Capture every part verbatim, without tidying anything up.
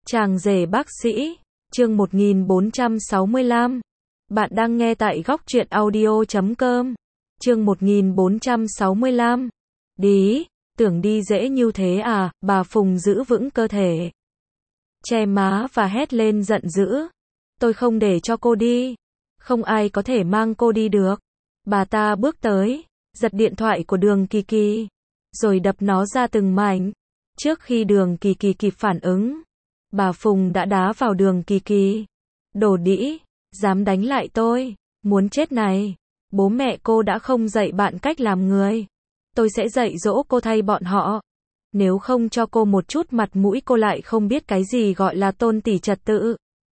Chàng rể bác sĩ, chương một nghìn bốn trăm sáu mươi lăm. Bạn đang nghe tại góc truyện audio chấm com. Chương một nghìn bốn trăm sáu mươi lăm. Đi, tưởng đi dễ như thế à, bà Phùng giữ vững cơ thể. Che má và hét lên giận dữ. Tôi không để cho cô đi. Không ai có thể mang cô đi được. Bà ta bước tới, giật điện thoại của Đường Kỳ Kỳ, rồi đập nó ra từng mảnh. Trước khi Đường Kỳ Kỳ kịp phản ứng, bà Phùng đã đá vào Đường Kỳ Kỳ. Đồ đĩ, dám đánh lại tôi, muốn chết này. Bố mẹ cô đã không dạy bạn cách làm người. Tôi sẽ dạy dỗ cô thay bọn họ. Nếu không cho cô một chút mặt mũi cô lại không biết cái gì gọi là tôn tỷ trật tự.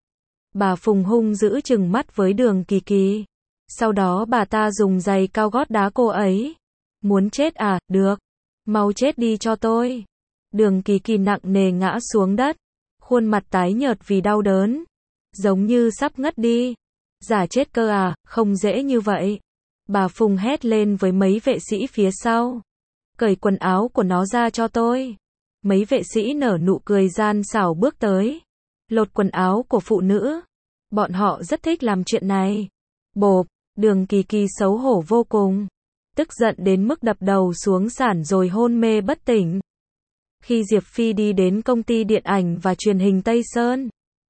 Bà Phùng hung dữ trừng mắt với Đường Kỳ Kỳ. Sau đó bà ta dùng giày cao gót đá cô ấy. Muốn chết à, được. Mau chết đi cho tôi. Đường Kỳ Kỳ nặng nề ngã xuống đất. Khuôn mặt tái nhợt vì đau đớn. Giống như sắp ngất đi. Giả chết cơ à, không dễ như vậy. Bà Phùng hét lên với mấy vệ sĩ phía sau. Cởi quần áo của nó ra cho tôi. Mấy vệ sĩ nở nụ cười gian xảo bước tới. Lột quần áo của phụ nữ. Bọn họ rất thích làm chuyện này. Bộp, Đường Kỳ Kỳ xấu hổ vô cùng. Tức giận đến mức đập đầu xuống sàn rồi hôn mê bất tỉnh. Khi Diệp Phi đi đến công ty điện ảnh và truyền hình Tây Sơn,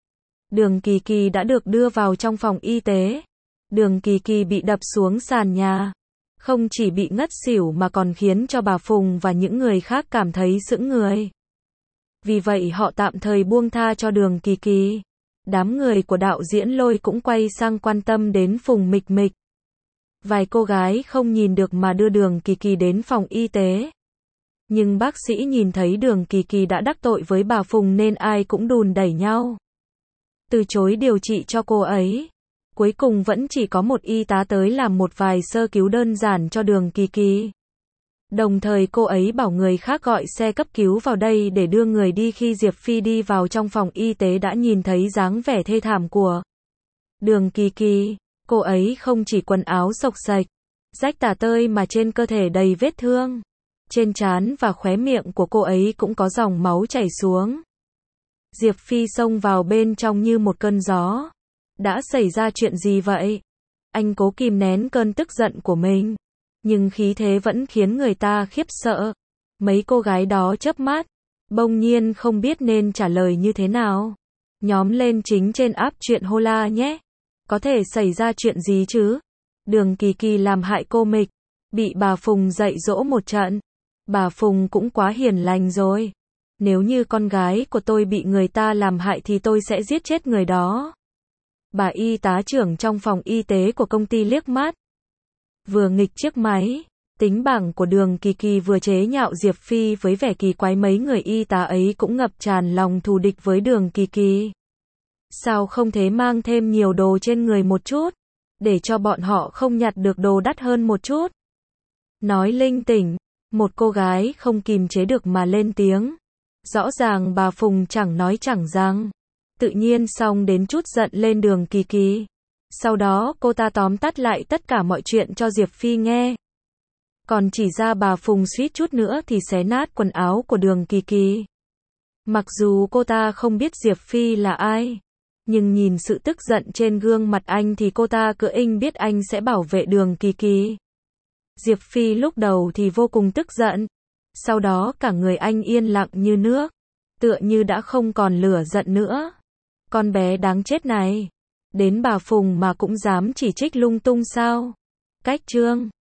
Đường Kỳ Kỳ đã được đưa vào trong phòng y tế. Đường Kỳ Kỳ bị đập xuống sàn nhà. Không chỉ bị ngất xỉu mà còn khiến cho bà Phùng và những người khác cảm thấy sững người. Vì vậy họ tạm thời buông tha cho Đường Kỳ Kỳ. Đám người của đạo diễn Lôi cũng quay sang quan tâm đến Phùng Mịch Mịch. Vài cô gái không nhìn được mà đưa Đường Kỳ Kỳ đến phòng y tế. Nhưng bác sĩ nhìn thấy Đường Kỳ Kỳ đã đắc tội với bà Phùng nên ai cũng đùn đẩy nhau. Từ chối điều trị cho cô ấy. Cuối cùng vẫn chỉ có một y tá tới làm một vài sơ cứu đơn giản cho Đường Kỳ Kỳ. Đồng thời cô ấy bảo người khác gọi xe cấp cứu vào đây để đưa người đi. Khi Diệp Phi đi vào trong phòng y tế đã nhìn thấy dáng vẻ thê thảm của Đường Kỳ Kỳ. Cô ấy không chỉ quần áo xộc xệch, rách tả tơi mà trên cơ thể đầy vết thương. Trên trán và khóe miệng của cô ấy cũng có dòng máu chảy xuống. Diệp Phi xông vào bên trong như một cơn gió. Đã xảy ra chuyện gì vậy? Anh cố kìm nén cơn tức giận của mình. Nhưng khí thế vẫn khiến người ta khiếp sợ. Mấy cô gái đó chớp mắt. Bỗng nhiên không biết nên trả lời như thế nào. Nhóm lên chính trên app chuyện Hola nhé. Có thể xảy ra chuyện gì chứ? Đường Kỳ Kỳ làm hại cô Mịch. Bị bà Phùng dạy dỗ một trận. Bà Phùng cũng quá hiền lành rồi. Nếu như con gái của tôi bị người ta làm hại thì tôi sẽ giết chết người đó. Bà y tá trưởng trong phòng y tế của công ty liếc mắt. Vừa nghịch chiếc máy. Tính bảng của Đường Kỳ Kỳ vừa chế nhạo Diệp Phi với vẻ kỳ quái. Mấy người y tá ấy cũng ngập tràn lòng thù địch với Đường Kỳ Kỳ. Sao không thế mang thêm nhiều đồ trên người một chút. Để cho bọn họ không nhặt được đồ đắt hơn một chút. Nói linh tỉnh. Một cô gái không kìm chế được mà lên tiếng. Rõ ràng bà Phùng chẳng nói chẳng rằng. Tự nhiên xong đến chút giận lên Đường Kỳ Kỳ. Sau đó cô ta tóm tắt lại tất cả mọi chuyện cho Diệp Phi nghe. Còn chỉ ra bà Phùng suýt chút nữa thì xé nát quần áo của Đường Kỳ Kỳ. Mặc dù cô ta không biết Diệp Phi là ai. Nhưng nhìn sự tức giận trên gương mặt anh thì cô ta cứ inh biết anh sẽ bảo vệ Đường Kỳ Kỳ. Diệp Phi lúc đầu thì vô cùng tức giận. Sau đó cả người anh yên lặng như nước. Tựa như đã không còn lửa giận nữa. Con bé đáng chết này. Đến bà Phùng mà cũng dám chỉ trích lung tung sao? Cách chương.